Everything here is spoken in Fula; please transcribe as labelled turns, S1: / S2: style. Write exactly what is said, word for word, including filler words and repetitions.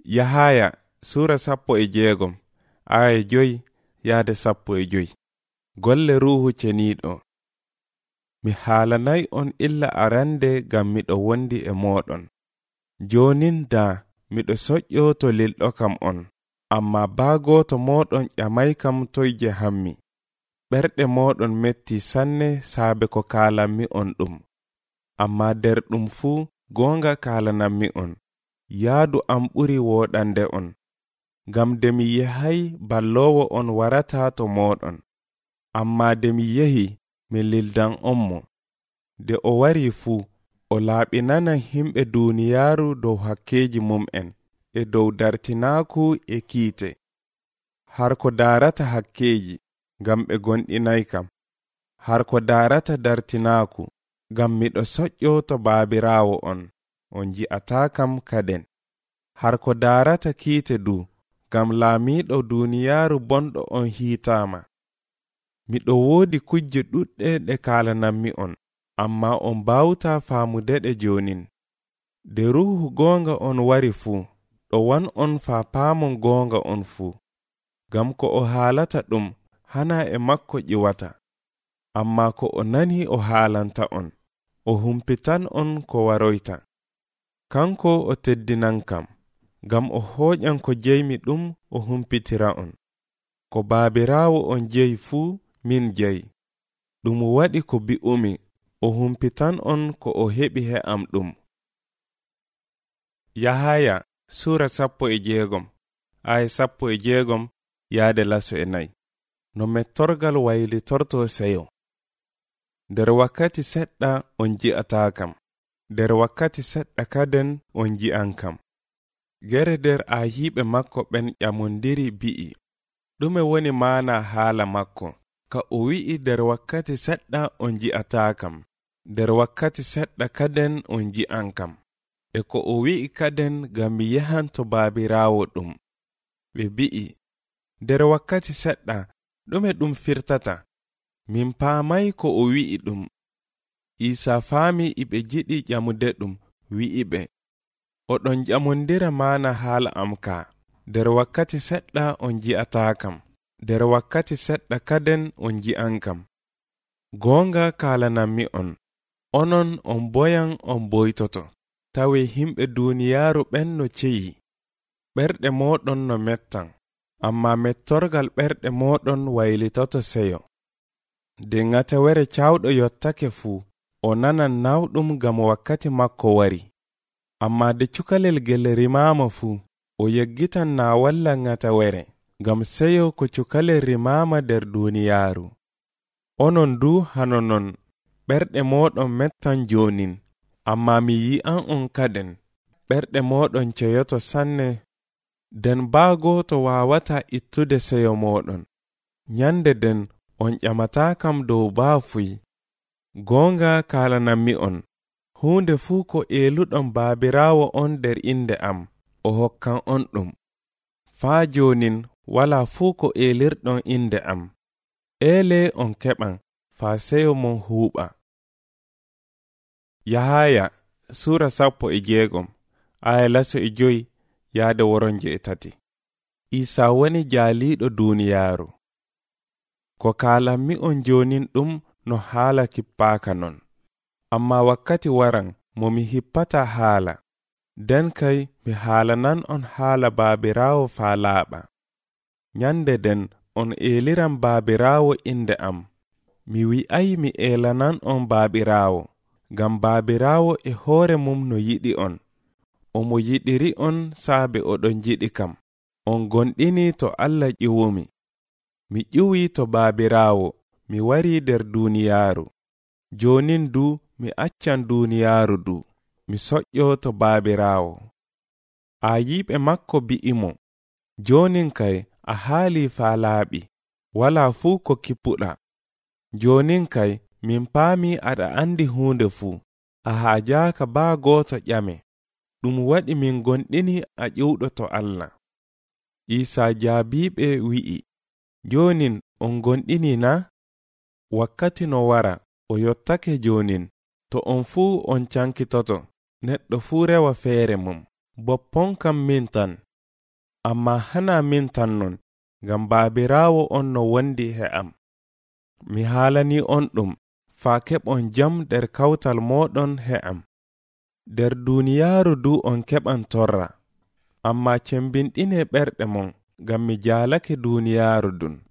S1: Yahaya sura sappo e jeegom aya joyi yaade sappo e joyi. Golle ruhu ceniiɗo. Mi haalanay on illa arande gam miɗo wondi e moɗon. Jonin da miɗo soƴƴo to lilɗo kam on, amma baagoto moɗon ƴamay kam toyje hammi. Ɓerɗe moɗon metti sanne saabe ko kaalanmi on ɗum. Amma der ɗum fuu gonga kaalanammi on. Yaadu am ɓuri woɗande on. Gam de mi yehay ballowo on warata to moɗon. Amma de mi yehi mi lildan on mo. De o wari fuu o laaɓinanan himɓe duniyaaru dow hakkeji mum'en e dow dartinaaku e kiite. Har ko darata hakkeji gam ɓe gonɗinay kam. Har ko darata dartinaaku gam miɗo soƴƴo to baabiraawo on, on ji'ata kam kaden. Har ko darata kiite du gam laamiɗo duniyaaru bonɗo on hiitama. Miɗo woodi kujje ɗuɗɗe ɗe kaalanammi on, amma on bawta faamudeɗe jonin. De ruhu gonga on wari fuu, ɗo wan on faa paamon gonga on fuu. Gam ko o haalata ɗum hana e makko ƴiwata. Amma ko o nani o haalanta on, o humpitan on ko waroyta. Kanko o teddinan kam, gam o hoƴan ko jeymi ɗum o humpitira on. Ko baabiraawo on jeyi fuu min jeyi. Ɗum waɗi ko bi'umi, o humpitan on ko o heɓi he am ɗum. Yahaya sura sappo e jeegom aya sappo e jeegom yaade laso e nayi. No mettorgal waylitorto seyo. Nder wakkati seɗɗa on ji'ata kam. Nder wakkati seɗɗa kaden on ji'an kam. Gere nder ayiɓe makko ɓen ƴamondiri bi'i. Ɗume woni maana haala makko? Ka o wi'i nder wakkati seɗɗa on ji'ata kam. Nder wakkati seɗɗa kaden on ji'an kam. E ko o wi'i kaden gam mi yahan to baabiraawo ɗum. Ɓe bi'i, nder wakkati seɗɗa ɗume ɗum firtata? Min paamay ko o wi'i ɗum. Isa faami iɓe jiɗi ƴamude ɗum, wi'i ɓe, oɗon ƴamondira maana haala am ka. Nder wakkati seɗɗa on ji'ata kam. Nder wakkati seɗɗa kaden on ji'an kam. Gonga kaalanammi on, onon on boyan on boytoto. Tawi himɓe duniyaaru ɓen no ceyi. Ɓerɗe moɗon no mettan, amma mettorgal ɓerɗe moɗon waylitoto seyo. De ŋatawere cawɗo yottake fuu, o nanan nawɗum gam wakkati makko wari. Amma de cukalel gel rimama fuu, o yeggitan na walla ŋatawere, gam seyo ko cukalel rimama der duniyaaru. Onon du hanonon, ɓerɗe moɗon mettan jonin, amma mi yi'an on kaden, ɓerɗe moɗon ceyoto sanne. Den baagoto wawata ittude seyo moɗon. Nyande den on ƴamata kam dow baafuy. Gonga kaalanammi on, hunde fuu ko eluɗon baabiraawo on der inde am, o hokkan on ɗum. Faa jonin wala fuu ko elirɗon inde am. Ele on keɓan, faa seyo mon huuɓa. Yahaya sura sappo e jeegom aya laso e joyi yaade woronje e tati. Isa woni jaaliɗo duniyaaru. Ko kaalanmi on jonin ɗum no haala kippaaka non. Amma wakkati waran mo mi hippata haala. Den kay mi haalanan on haala baabiraawo faa laaɓa. Nyande den on eliran baabiraawo inde am. Mi wi'ay mi elanan on baabiraawo, gam baabiraawo e hoore mum no yiɗi on. Omo yiɗiri on saabe oɗon jiɗi kam. On gonɗini to Allah ƴiwumi. Mi ƴiwi to baabiraawo, mi wari der duniyaaru. Jonin du mi accan duniyaaru du, mi soƴƴo to baabiraawo. Ayiɓe makko bi'imo, jonin kay a haali faa laaɓi, wala fuu ko kippuɗa. Jonin kay min paami aɗa andi hunde fuu, a haajaka baa gooto ƴame. Ɗum waɗi min gonɗini a ƴiwɗo to Allah. Isa jaabiɓe wi'i, jonin on gonɗini na? Wakkati no wara, o yottake jonin, to on fuu on cankitoto, neɗɗo fuu rewa feere mum. Boppon kam min tan, Amma hana min tan non, ngam baabiraawo on no wondi he am. Mi haalani on ɗum, faa keɓon jam nder kawtal mooɗon he am. Nder duuniyaaru du on keɓan torra, amma cembinɗine ɓerɗe mon, ngam mi jaalake duuniyaaru dun.